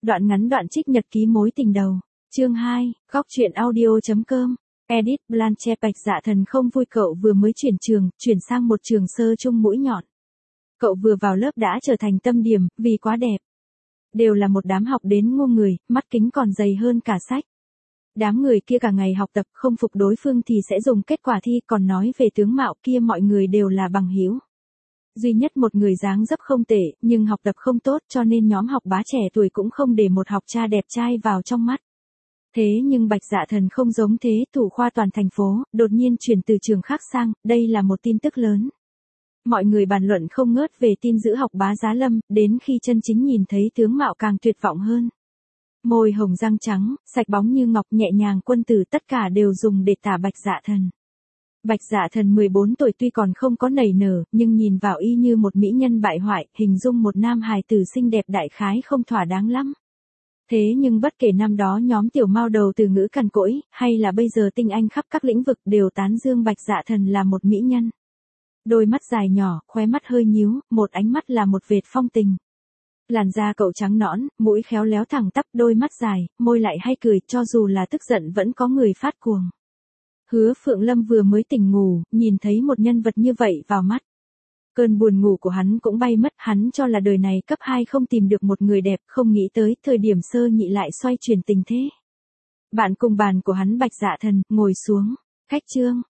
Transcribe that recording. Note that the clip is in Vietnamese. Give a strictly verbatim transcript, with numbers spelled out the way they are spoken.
Đoạn ngắn đoạn trích nhật ký mối tình đầu. Chương hai, góc truyện audio.com. Edit Blanche. Bạch Dạ Thần không vui cậu vừa mới chuyển trường, chuyển sang một trường sơ trung mũi nhọn. Cậu vừa vào lớp đã trở thành tâm điểm, vì quá đẹp. Đều là một đám học đến ngu người, mắt kính còn dày hơn cả sách. Đám người kia cả ngày học tập, không phục đối phương thì sẽ dùng kết quả thi, còn nói về tướng mạo kia mọi người đều là bằng hữu. Duy nhất một người dáng dấp không tệ, nhưng học tập không tốt, cho nên nhóm học bá trẻ tuổi cũng không để một học cha đẹp trai vào trong mắt. Thế nhưng Bạch Dạ Thần không giống thế, thủ khoa toàn thành phố, đột nhiên chuyển từ trường khác sang, đây là một tin tức lớn. Mọi người bàn luận không ngớt về tin giữ học bá Giá Lâm, đến khi chân chính nhìn thấy tướng mạo càng tuyệt vọng hơn. Môi hồng răng trắng, sạch bóng như ngọc, nhẹ nhàng quân tử, tất cả đều dùng để tả Bạch Dạ Thần. Bạch Dạ Thần mười bốn tuổi tuy còn không có nảy nở, nhưng nhìn vào y như một mỹ nhân bại hoại, hình dung một nam hài tử xinh đẹp đại khái không thỏa đáng lắm. Thế nhưng bất kể năm đó nhóm tiểu mao đầu từ ngữ cằn cỗi, hay là bây giờ tinh anh khắp các lĩnh vực đều tán dương Bạch Dạ Thần là một mỹ nhân. Đôi mắt dài nhỏ, khóe mắt hơi nhíu, một ánh mắt là một vệt phong tình. Làn da cậu trắng nõn, mũi khéo léo thẳng tắp, đôi mắt dài, môi lại hay cười, cho dù là tức giận vẫn có người phát cuồng. Hứa Phượng Lâm vừa mới tỉnh ngủ, nhìn thấy một nhân vật như vậy vào mắt. Cơn buồn ngủ của hắn cũng bay mất, hắn cho là đời này cấp hai không tìm được một người đẹp, không nghĩ tới thời điểm sơ nhị lại xoay chuyển tình thế. Bạn cùng bàn của hắn Bạch Dạ Thần, ngồi xuống. Khách Trương,